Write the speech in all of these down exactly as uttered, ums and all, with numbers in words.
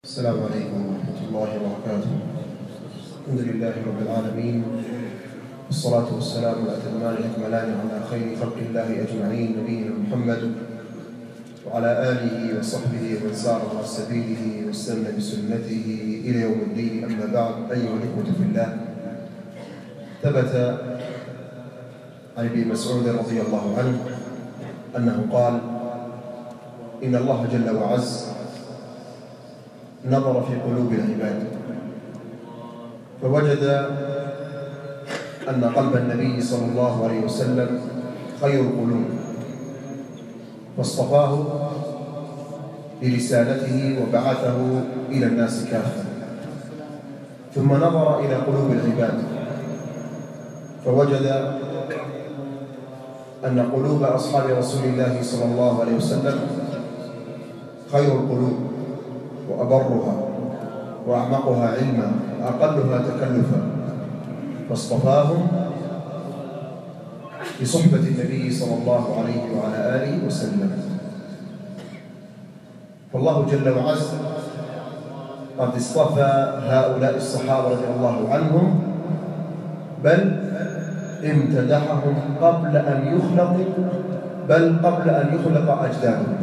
السلام عليكم ورحمة الله وبركاته. الحمد لله رب العالمين، والصلاة والسلام الأتمان الأكملان على خير خلق الله أجمعين، نبينا محمد وعلى آله وصحبه ومن سار على سبيله واستنى بسنته إلى يوم الدين. أما بعد، أيها الإخوة في الله، ثبت عن ابن مسعود رضي الله عنه أنه قال: إن الله جل وعز نظر في قلوب العباد فوجد أن قلب النبي صلى الله عليه وسلم خير القلوب، فاصطفاه لرسالته وبعثه إلى الناس كافة. ثم نظر إلى قلوب العباد فوجد أن قلوب أصحاب رسول الله صلى الله عليه وسلم خير القلوب وأبرها وأعمقها علما وأقلها تكلفا، فاصطفاهم لصحبة النبي صلى الله عليه وعلى آله وسلم. فالله جل وعز قد اصطفى هؤلاء الصحابة رضي الله عنهم، بل امتدحهم قبل أن يخلقوا، بل قبل أن يخلق أجدادهم.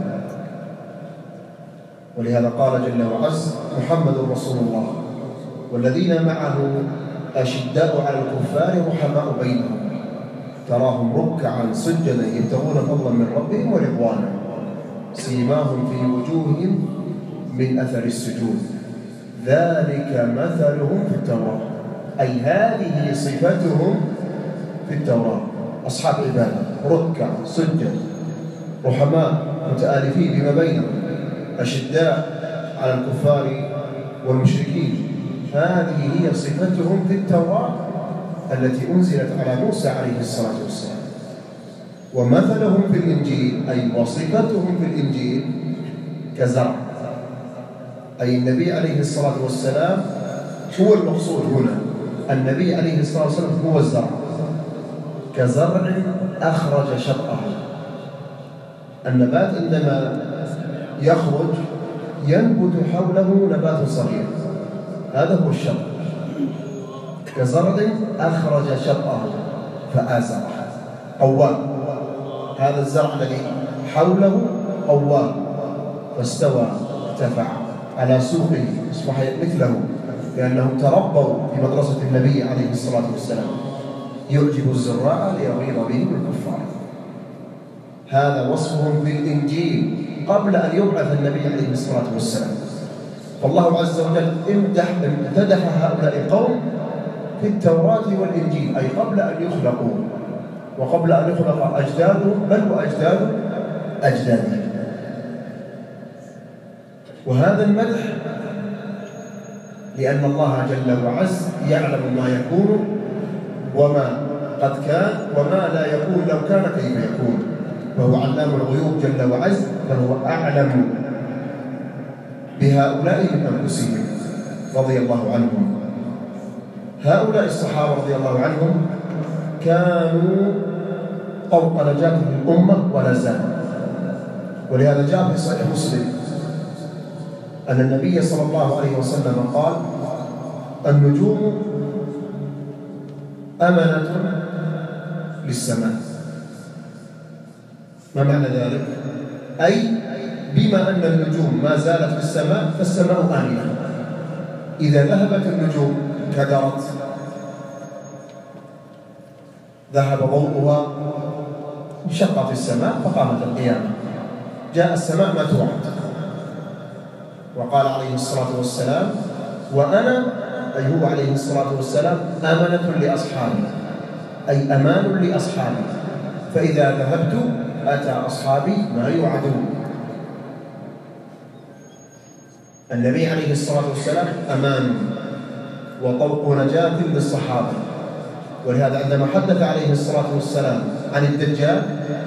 ولهذا قال جل وعز: محمد رسول الله والذين معه أشداء على الكفار رحماء بينهم تراهم ركعا سجدا يبتغون فضلا من ربهم ورضوانا سيماهم في وجوههم من أثر السجود ذلك مثلهم في التوراة. أي هذه صفتهم في التوراة: أصحاب عبادة، ركع سجد، رحماء متآلفين بما بينهم، أشداء على الكفار والمشركين. هذه هي صفتهم في التوراة التي أنزلت على موسى عليه الصلاة والسلام. ومثلهم في الإنجيل، أي وصفتهم في الإنجيل، كزرع. أي النبي عليه الصلاة والسلام هو المقصود هنا، النبي عليه الصلاة والسلام هو الزرع. كزرع أخرج شطأه. النبات عندما يخرج ينبت حوله نبات صغير، هذا هو الشطأ. كزرع أخرج شطأه فآزره، قوام. هذا الزرع الذي حوله قوام، فاستوى ارتفع على سوقه، أصبح مثله، لأنهم تربوا في مدرسة النبي عليه الصلاة والسلام. يعجب الزراع ليغيظ بهم الكفار. هذا وصفهم في الإنجيل قبل أن يبعث النبي عليه الصلاة والسلام. فالله عز وجل امدح امتدح هؤلاء القوم في التوراة والإنجيل، أي قبل أن يخلقوا وقبل أن يخلق أجدادهم، بل وأجداد أجدادهم. وهذا المدح لأن الله جل وعز يعلم ما يكون وما قد كان وما لا يكون لو كان كيف يكون، فهو علام الغيوب جل وعز، فهو أعلم بهؤلاء من أنفسهم رضي الله عنهم. هؤلاء الصحابة رضي الله عنهم كانوا طرق نجاة للأمة ولا زال. ولهذا جاء في صحيح مسلم أن النبي صلى الله عليه وسلم قال: النجوم أمنة للسماء. ما معنى ذلك؟ أي بما أن النجوم ما زالت في السماء فالسماء آمنة. إذا ذهبت النجوم كدرت، ذهب ضوءها، انشقت السماء فقامت القيامة، جاء السماء ما توعد. وقال عليه الصلاة والسلام: وأنا، أي هو عليه الصلاة والسلام، أمنة لأصحابي، أي أمان لأصحابي، فإذا ذهبت أتى أصحابي ما يوعدون. النبي عليه الصلاة والسلام أمان وطوق نجاة للصحابة. ولهذا عندما حدث عليه الصلاة والسلام عن الدجال،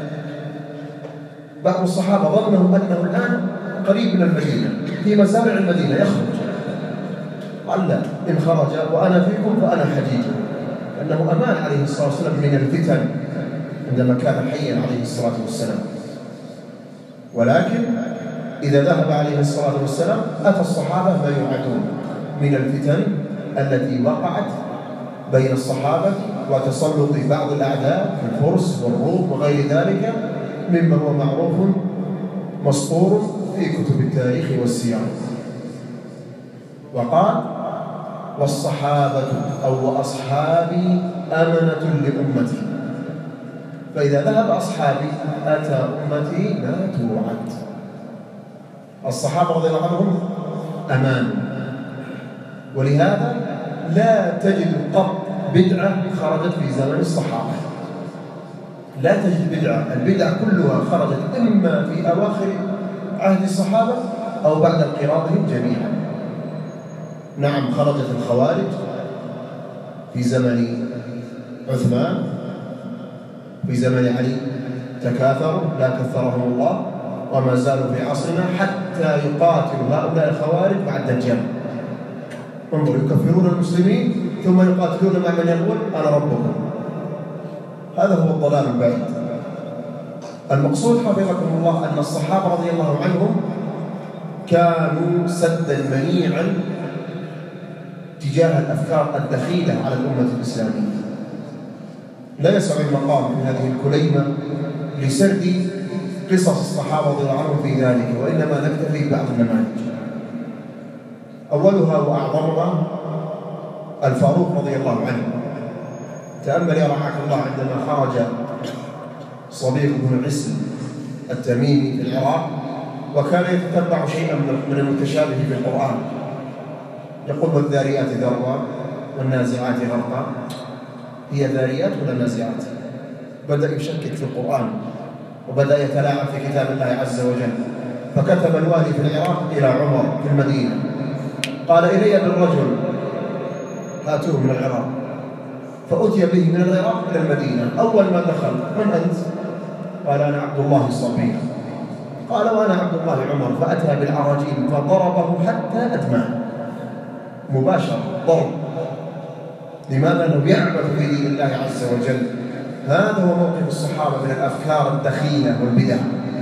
بعض الصحابة ظنوا أنه الآن قريب من المدينة، في مسارع المدينة يخرج. قال: لا، إن خرج وأنا فيكم فأنا حجيج، لأنه أمان عليه الصلاة والسلام من الفتن عندما كان حيا عليه الصلاة والسلام. ولكن إذا ذهب عليه الصلاة والسلام أتى الصحابة ما يوعدون من الفتن التي وقعت بين الصحابة وتسلط بعض الأعداء في الفرس والروم وغير ذلك مما هو معروف مسطور في كتب التاريخ والسير. وقال: والصحابة أو وأصحابي أمنة لأمتي، فإذا ذهب أصحابي أتى أمتي ما توعد. الصحابة رضي الله عنهم أمان، ولهذا لا تجد قط بدعة خرجت في زمن الصحابة، لا تجد بدعة، البدع كلها خرجت إما في أواخر عهد الصحابة أو بعد انقراضهم جميعا. نعم، خرجت الخوارج في زمن عثمان، في زمن علي تكاثروا لا كثرهم الله، وما زالوا في عصرنا حتى يقاتلوا هؤلاء الخوارج مع الدجال. انظروا، يكفرون المسلمين ثم يقاتلون مع من يقول أنا ربكم. هذا هو الضلال البعيد. المقصود حفظكم الله أن الصحابة رضي الله عنهم كانوا سدا منيعا تجاه الأفكار الدخيلة على الأمة الإسلامية. لا يسع المقام في هذه الكليمة لسرد قصص الصحابة رضي الله عنهم في ذلك، وإنما نكتفي ببعض النماذج. أولها وأعظمها الفاروق رضي الله عنه. تأمل يا رعاك الله عندما خرج صبيغ بن عسل التميمي في العراق وكان يتتبع شيئا من المتشابه في القرآن، يقول: والذاريات ذروا والنازعات غرقا. هي ذاريات ولا نازعات؟ بدأ يشكك في القرآن وبدأ يتلاعب في كتاب الله عز وجل. فكتب الوالي في العراق إلى عمر في المدينة، قال: إلي بالرجل هاتوه من العراق. فأتي به من العراق إلى المدينة. أول ما دخل: من أنت؟ قال: أنا عبد الله الصبيغ. قال: وأنا عبد الله عمر. فأتى بالعراجيل فضربه حتى أدماه مباشرة ضرب. لماذا؟ لم يعبث في دين الله عز وجل. هذا هو موقف الصحابة من الأفكار الدخيلة والبدع.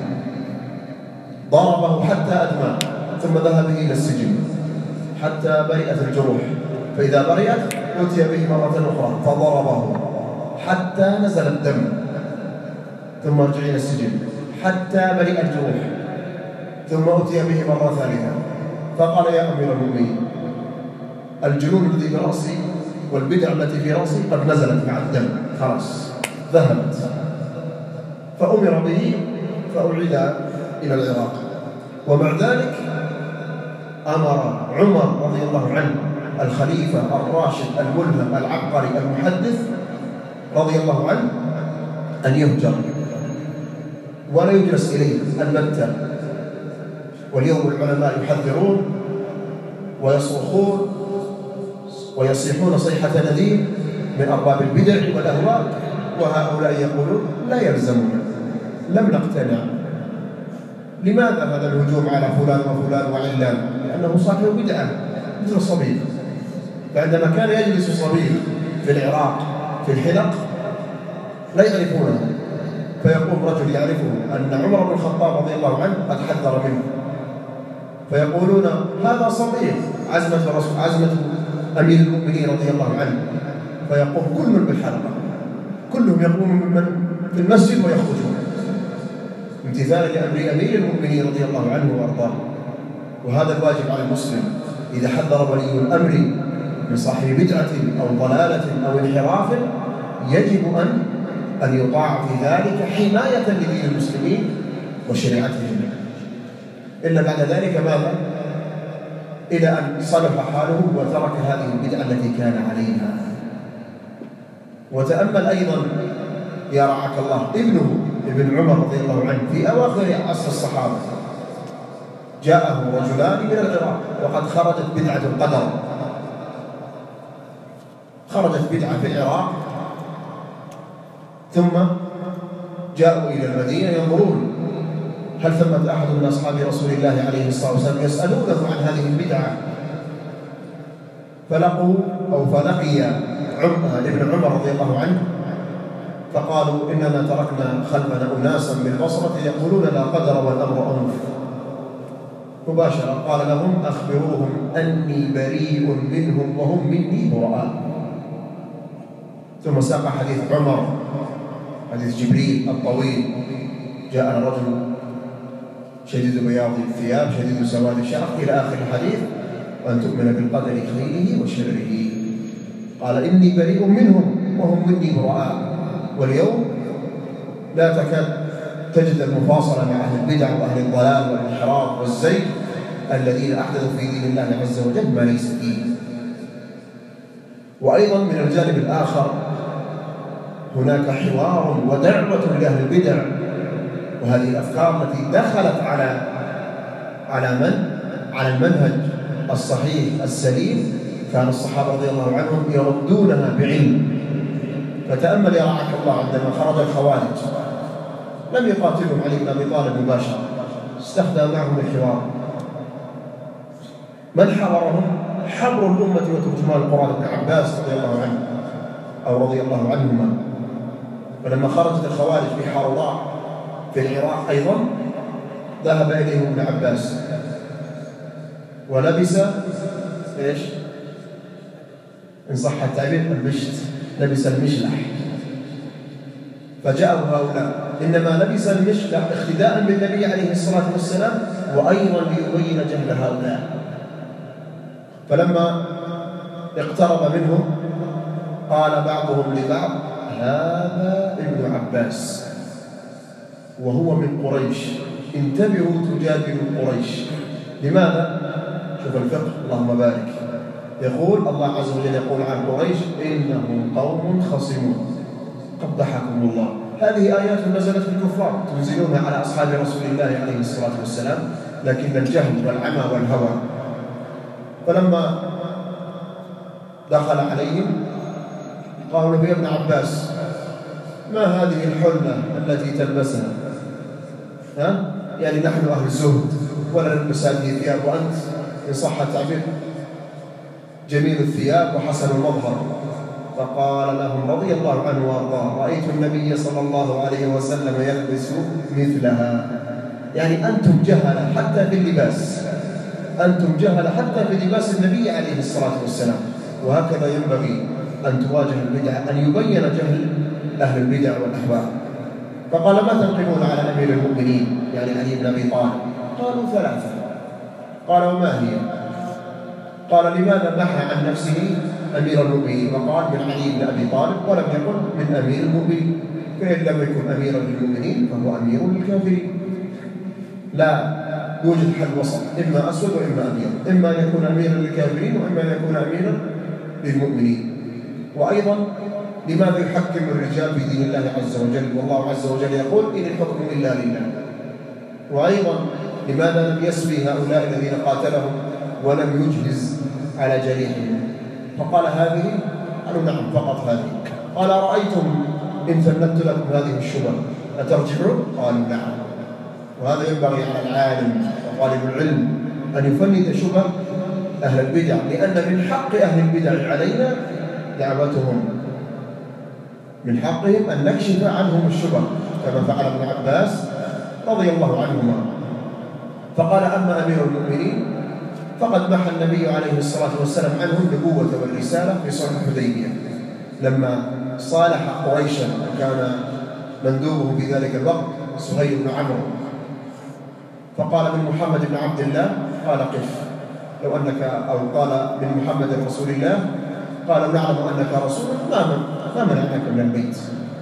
ضربه حتى أدماه، ثم ذهب به إلى السجن حتى برئت الجروح، فإذا برئت أتي به مرة أخرى فضربه حتى نزل الدم، ثم رجع إلى السجن حتى برئ الجروح، ثم أتي به مرة ثالثة. فقال: يا أمير المؤمنين، الجنون الذي في رأسي والبدع التي في رأسي قد نزلت مع الدم، خلاص ذهبت. فأمر به فأعيد إلى العراق. ومع ذلك أمر عمر رضي الله عنه الخليفة الراشد الملهم العبقري المحدث رضي الله عنه أن يهجر ولا يجلس إليه البتة. واليوم العلماء يحذرون ويصرخون ويصيحون صيحة نذير من أرباب البدع والأهواء، وهؤلاء يقولون: لا يلزمنا، لم نقتنع. لماذا هذا الهجوم على فلان وفلان وعلان؟ لأنه صاحب بدعة مثل صبيغ. فعندما كان يجلس صبيغ في العراق في الحلق لا يعرفونه، فيقوم رجل يعرفه أن عمر بن الخطاب رضي الله عنه قد حذر منه، فيقولون: هذا صبيغ، عزمة الرسول، عزمة أمير المؤمنين رضي الله عنه. فيقوم كل من بالحلقة، كلهم يقومون من في المسجد ويخرجون امتثالا لأمر أمير المؤمنين رضي الله عنه وأرضاه. وهذا الواجب على المسلم: إذا حذر ولي الأمر من صاحب بدعة أو ضلالة أو انحراف يجب أن أن يطاع في ذلك حماية لدين المسلمين وشريعتهم. إلا بعد ذلك ماذا؟ إلى أن صلح حاله وترك هذه البدعة التي كان عليها. وتأمل أيضا يا رعاك الله ابنه ابن عمر رضي الله عنه في أواخر عصر الصحابة جاءه رجلان من العراق وقد خرجت بدعة القدر، خرجت بدعة في العراق، ثم جاءوا إلى المدينة ينظرون هل ثمة أحد من أصحاب رسول الله عليه الصلاة والسلام يسألونه عن هذه البدعة. فلقوا أو فلقي ابن عمر رضي الله عنه فقالوا: إننا تركنا خلفنا أناسا بالبصرة يقولون لا قدر والأمر أنف. مباشرة قال لهم أخبروهم أني بريء منهم وهم مني براء. ثم ساق حديث عمر، حديث جبريل الطويل: جاءنا رجل شديد بياض الثياب شديد سواد الشعر إلى آخر الحديث: وأن تؤمن بالقدر خيره وشره. قال إني بريء منهم وهم مني براء. واليوم لا تكاد تجد المفاصلة مع أهل البدع وأهل الضلال والانحراف والزيغ الذين أحدثوا في دين الله عز وجل ما ليس فيه. وأيضا من الجانب الآخر هناك حوار ودعوة لأهل البدع وهذه الأفكار التي دخلت على على من؟ على المنهج الصحيح السليم. كان الصحابة رضي الله عنهم يردونها بعلم. فتأمل يا رعاك الله عندما خرج الخوارج لم يقاتلهم علي بن أبي طالب مباشرة، استخدم معهم الحوار. من حاورهم؟ حبر الأمة وترجمان القرآن ابن عباس رضي الله عنه أو رضي الله عنهما. فلما خرجت الخوارج في حروراء في العراق أيضا ذهب إليهم ابن عباس ولبس إيش؟ إن صح التعبير المشت، لبس المشلح. فجاءوا هؤلاء إنما لبس المشلح اقتداء بالنبي عليه الصلاة والسلام وأيضا ليبين جهل هؤلاء. فلما اقترب منهم قال بعضهم لبعض: هذا ابن عباس وهو من قريش، انتبهوا تجادلوا قريش. لماذا؟ شوف الفقه، اللهم بارك. يقول الله عز وجل يقول عن قريش: إنهم قوم خصمون قبحكم الله. هذه آيات نزلت في الكفار تنزلونها على أصحاب رسول الله عليه الصلاة والسلام، لكن الجهل والعمى والهوى. فلما دخل عليهم قالوا له: يا ابن عباس ما هذه الحلة التي تلبسها؟ ها؟ يعني نحن أهل الزهد ولا نلبس هذه الثياب، وأنت إن صح التعبير جميل الثياب وحسن المظهر. فقال لهم رضي الله عنه وارضاه: رأيت النبي صلى الله عليه وسلم يلبس مثلها. يعني أنتم جهل حتى في اللباس، أنتم جهل حتى في لباس النبي عليه الصلاة والسلام. وهكذا ينبغي أن تواجه البدع، أن يبين جهل أهل البدع والأهواء. فقال: ما تنقمون على أمير المؤمنين يعني علي بن أبي طالب؟ قالوا: ثلاثة. قال: وما هي؟ قال: لماذا محى عن نفسه أمير المؤمنين وقال من علي بن أبي طالب ولم يقل من أمير المؤمنين؟ فإن لم يكن أميرا للمؤمنين فهو أمير للكافرين. لا يوجد حل وسط، إما أسود وإما أبيض، إما أن يكون أميرا للكافرين وإما أن يكون أميرا للمؤمنين. وأيضا لماذا يحكم الرجال في دين الله عز وجل والله عز وجل يقول: إن الحكم إلا لله؟ وأيضا لماذا لم يسبي هؤلاء الذين قاتلهم ولم يجهز على جريحهم؟ فقال: هذه. قالوا: نعم فقط هذه. قال: رأيتم إن فندت لكم هذه الشبه أترجعون؟ قالوا: نعم. وهذا ينبغي على العالم وطالب العلم أن يفند شبه أهل البدع، لأن من حق أهل البدع علينا دعوتهم، من حقهم أن نكشف عنهم الشبه كما فعل ابن عباس رضي الله عنهما. فقال: أما أمير المؤمنين فقد محى النبي عليه الصلاة والسلام عنه النبوة والرسالة في صلح الحديبية لما صالح قريشا، وكان مندوبه في ذلك الوقت سهيل بن عمرو. فقال: من محمد بن عبد الله؟ قال: قف لو أنك، أو قال: من محمد رسول الله؟ قال: نعلم أنك رسول، ما من ما منعناك من البيت.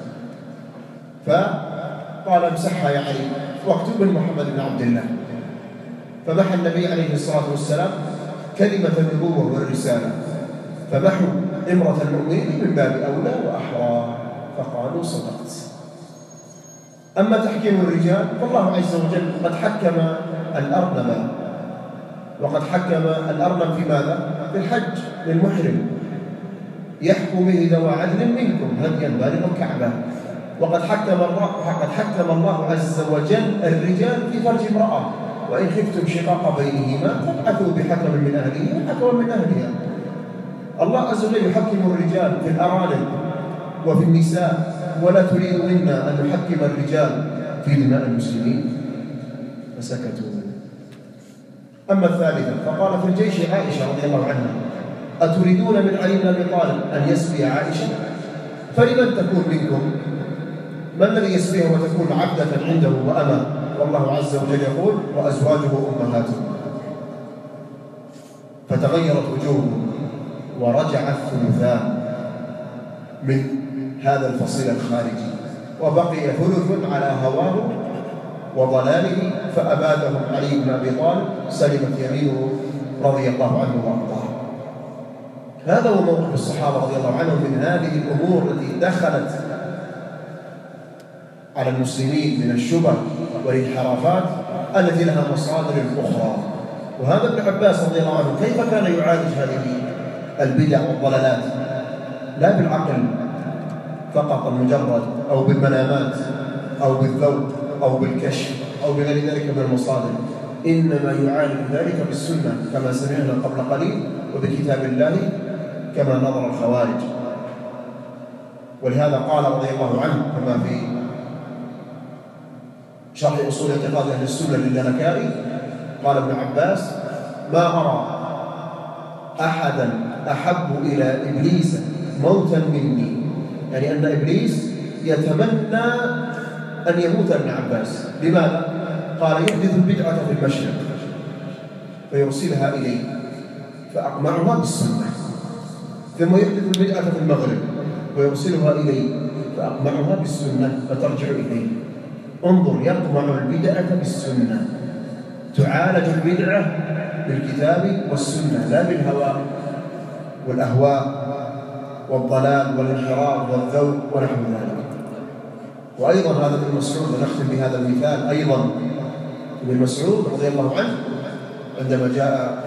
فقال: امسحها يا علي واكتب من محمد بن عبد الله. فمحى النبي عليه الصلاة والسلام كلمة النبوة والرسالة، فمحوا إمرة المؤمنين من باب أولى وأحرى. فقالوا: صدقت. أما تحكيم الرجال فالله عز وجل قد حكم الأرنب، وقد حكم الأرنب في ماذا؟ في الحج للمحرم، يحكم به ذوى عدل منكم هديا بالغ الكعبة. وقد حكم الله قد حكم الله عز وجل الرجال في فرج امرأة، وإن خفتم شقاق بينهما فابعثوا بحكم من أهله وحكم من أهلها. الله عز وجل يحكم الرجال في الأرانب وفي النساء، ولا تريد منا أن نحكم الرجال في دماء المسلمين. فسكتوا. أما الثالثة فقال في الجيش عائشة رضي الله عنها: أتريدون من علي بن أبي طالب أن يسبي عائشة؟ فلمن تكون منكم؟ ما الذي يسبيها وتكون عبدة عنده وأما؟ والله عز وجل يقول: وأزواجه أمهاتهم. فتغيرت وجوههم ورجع الثلثان من هذا الفصيل الخارجي، وبقي ثلث على هواه وضلاله، فأبادهم علي بن أبي طالب، سلمت يمينه رضي الله عنه وأرضاه. هذا هو موقف الصحابة رضي الله عنهم من هذه الأمور التي دخلت على المسلمين من الشبه والانحرافات التي لها مصادر أخرى. وهذا ابن عباس رضي الله عنه كيف كان يعالج هذه البدع والضلالات؟ لا بالعقل فقط المجرد أو بالمنامات أو بالذوق أو بالكشف أو بغير ذلك من المصادر، إنما يعالج ذلك بالسنة كما سمعنا قبل قليل، وبكتاب الله كما نظر الخوارج. ولهذا قال رضي الله عنه كما في شرح أصول اعتقاد أهل السنة للالكائي، قال ابن عباس: ما أرى أحدا أحب إلى إبليس موتا مني، يعني أن إبليس يتمنى أن يموت ابن عباس. لماذا؟ قال: يحدث البدعة في المشرق فيرسلها إليه فأقمعها بالسنة، ثم يحدث البدعة في المغرب ويرسلها إليه فأقمعها بالسنة فترجع إليه. انظر، يقمع البدعة بالسنة، تعالج البدعة بالكتاب والسنة لا بالهوى والأهواء والضلال والانحراف والذوق ونحو ذلك. وأيضا هذا ابن مسعود، ونختم بهذا المثال أيضا. ابن مسعود رضي الله عنه عندما جاء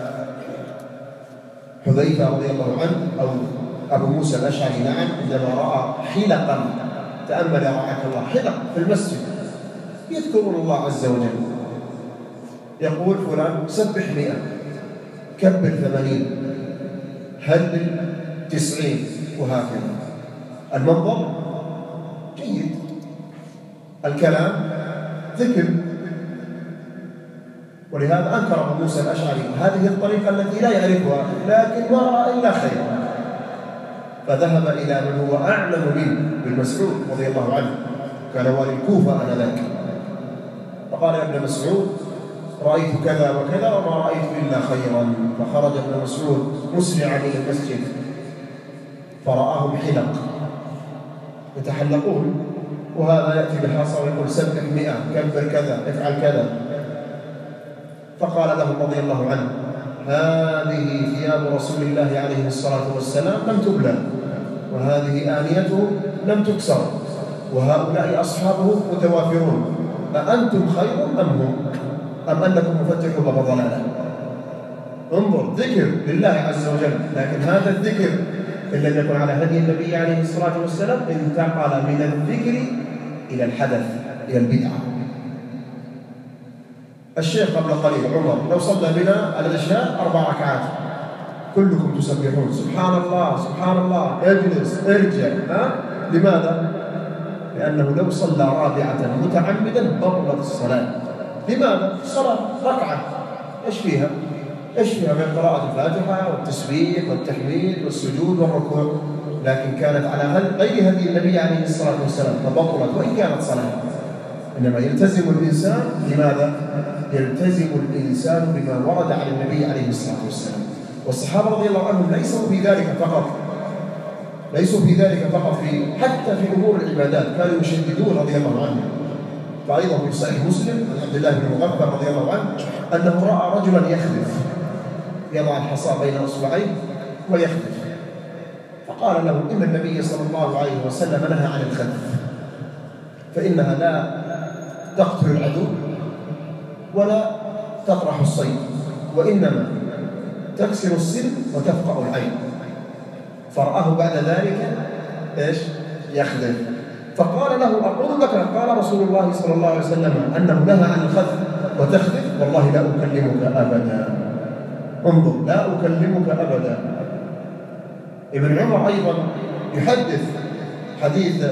حذيفة رضي الله عنه أو أبو موسى الأشعري نعم عندما رأى حلقا، تأمل رعاك الله، حلق في المسجد يذكرون الله عز وجل، يقول فلان سبح مئة، كبر ثمانين، هلل تسعين، وهكذا. المنظر جيد، الكلام ذكر. ولهذا أنكر أبو موسى الأشعري هذه الطريقة التي لا يعرفها، لكن ما رأى إلا خيرا، فذهب إلى من هو أعلم منه بالمسعود رضي الله عنه، كان والي الكوفة آنذاك، فقال: يا ابن مسعود رأيت كذا وكذا وما رأيت إلا خيرا. فخرج ابن مسعود مسرعا إلى المسجد فرآهم حلق يتحلقون، وهذا يأتي بالحصى ويقول سبح مئة، كبر كذا، افعل كذا. فقال لهم رضي الله عنه: هذه ثياب رسول الله عليه الصلاة والسلام لم تبلى، وهذه آنيته لم تكسر، وهؤلاء أصحابه متوافرون، أأنتم خير أم هم؟ أم أنكم مفتحوا باب ضلالة؟ انظر، ذكر لله عز وجل، لكن هذا الذكر إن لم يكن على هدي النبي عليه الصلاة والسلام انتقل من الذكر إلى الحدث، إلى البدعة. الشيخ قبل قليل عمر لو صلى بنا العشاء أربع ركعات كلكم تسبحون سبحان الله سبحان الله، اجلس ارجع، ها؟ لماذا؟ لأنه لو صلى رابعة متعمدا بطلت الصلاة. لماذا؟ الصلاة ركعة، إيش فيها؟ إيش فيها من قراءة الفاتحة والتسبيح والتحميد والسجود والركوع، لكن كانت على غير هدي النبي عليه الصلاة والسلام فبطلت وإن كانت صلاة. إنما يلتزم الإنسان لماذا؟ يلتزم الإنسان بما ورد عن النبي عليه الصلاة والسلام. والصحابة رضي الله عنهم ليسوا في ذلك فقط، ليسوا في ذلك فقط في حتى في أمور العبادات كانوا يشددون رضي الله عنهم. فأيضا في صحيح مسلم عن عبد الله بن مغفر رضي الله عنه أنه رأى رجلا يخلف، يضع الحصى بين أصبعيه ويخلف، فقال له: إن النبي صلى الله عليه وسلم نهى عن الخلف، فإنها لا تقتل العدو ولا تطرح الصيد، وإنما تكسر السن وتفقع العين. فرآه بعد ذلك إيش؟ يخلف، فقال له: أقول لك قال رسول الله صلى الله عليه وسلم أنه نهى عن الخلف وتخلف، والله لا أكلمك أبدا. انظر، لا أكلمك أبدا. ابن عمر أيضا يحدث حديث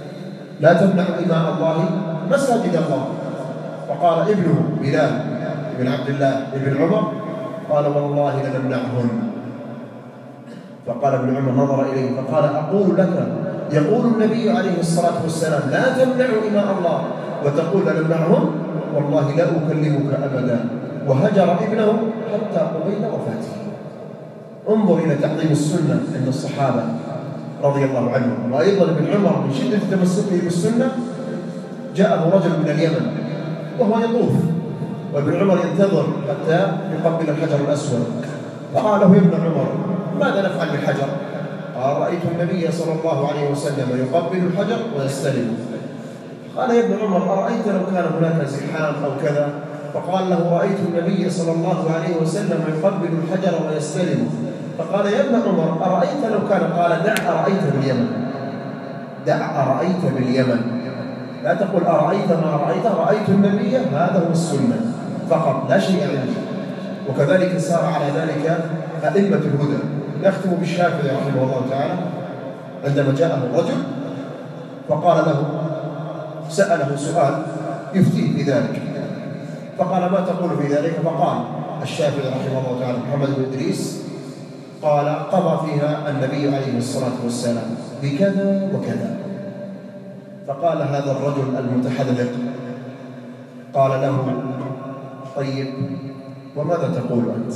لا تمنع إماء الله مساجد الله، فقال ابنه بلال: بن عبد الله بن عمر قال والله لنمنعهن. فقال ابن عمر نظر إليه فقال أقول لك يقول النبي عليه الصلاة والسلام لا تمنعوا إماء الله وتقول لنمنعهن، والله لا أكلمك أبدا. وهجر ابنه حتى قبيل وفاته. انظر إلى تعظيم السنة عند الصحابة رضي الله عنهم. وأيضا ابن عمر من شدة تمسكه بالسنة جاءه رجل من اليمن وهو يطوف، وابن عمر ينتظر حتى يقبل الحجر الأسود. فقال له يا ابن عمر ماذا نفعل بالحجر؟ قال رأيت النبي صلى الله عليه وسلم يقبل الحجر ويستلمه. قال يا ابن عمر أرأيت لو كان هناك زحام أو كذا؟ فقال له رأيت النبي صلى الله عليه وسلم يقبل الحجر ويستلمه. فقال يا ابن عمر أرأيت لو كان؟ قال دع أرأيت باليمن، دع أرأيت باليمن، لا تقول أرأيت ما رأيت، رأيت النبي هذا هو السنة فقط لا شيء عندي. وكذلك سار على ذلك أئمة الهدى. نختم بالشافعي رحمه الله تعالى عندما جاءه الرجل فقال له سأله سؤال يفتيه في ذلك، فقال ما تقول في ذلك؟ فقال الشافعي رحمه الله تعالى محمد بن إدريس قال قضى فيها النبي عليه الصلاة والسلام بكذا وكذا. فقال هذا الرجل المتحذق قال له طيب وماذا تقول أنت؟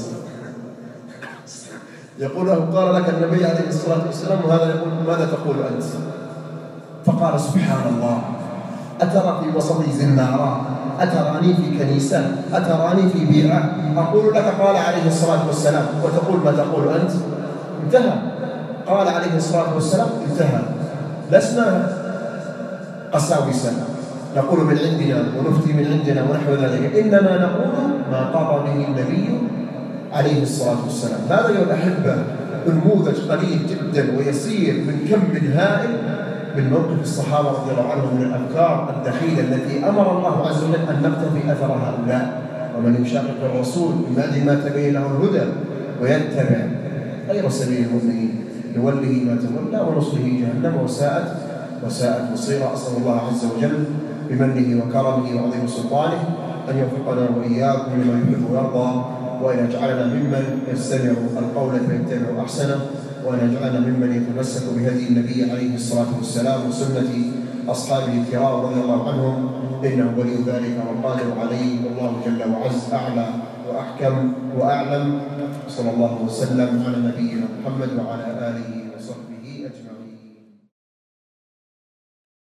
يقول له قال لك النبي عليه الصلاة والسلام وهذا يقول ماذا تقول أنت؟ فقال سبحان الله أترى في وسطي زنارا، أتراني في كنيسة، أتراني في بيعة، أقول لك قال عليه الصلاة والسلام وتقول ما تقول أنت؟ انتهى. قال عليه الصلاة والسلام انتهى. لسنا قساوسة نقول من عندنا ونفتي من عندنا ونحو ذلك، إنما نقول ما قضى به النبي عليه الصلاة والسلام. هذا يا الأحبة نموذج قليل جدا ويسير من كم هائل من موقف الصحابة رضي الله عنهم من الأفكار الدخيلة التي أمر الله عز وجل أن نقتفي أثر هؤلاء. ومن يشاقق الرسول من بعد ما تبين له الهدى ويتبع غير سبيل المؤمنين نوله ما تولى ونصله جهنم وساءت وساءت مصيرا. أسأل الله عز وجل بمنه وكرمه وعظيم سلطانه أن يوفقنا وإياكم لما يحب ويرضى، وأن يجعلنا ممن يستمع القول فيتبع أحسنه، وأن يجعلنا ممن يتمسك بهدي النبي عليه الصلاة والسلام وسنة أصحابه الكرام رضي الله عنهم، إنه ولي ذلك والقادر عليه، والله جل وعز أعلى وأحكم وأعلم. صلى الله وسلم على نبينا محمد وعلى آله وصحبه أجمعين.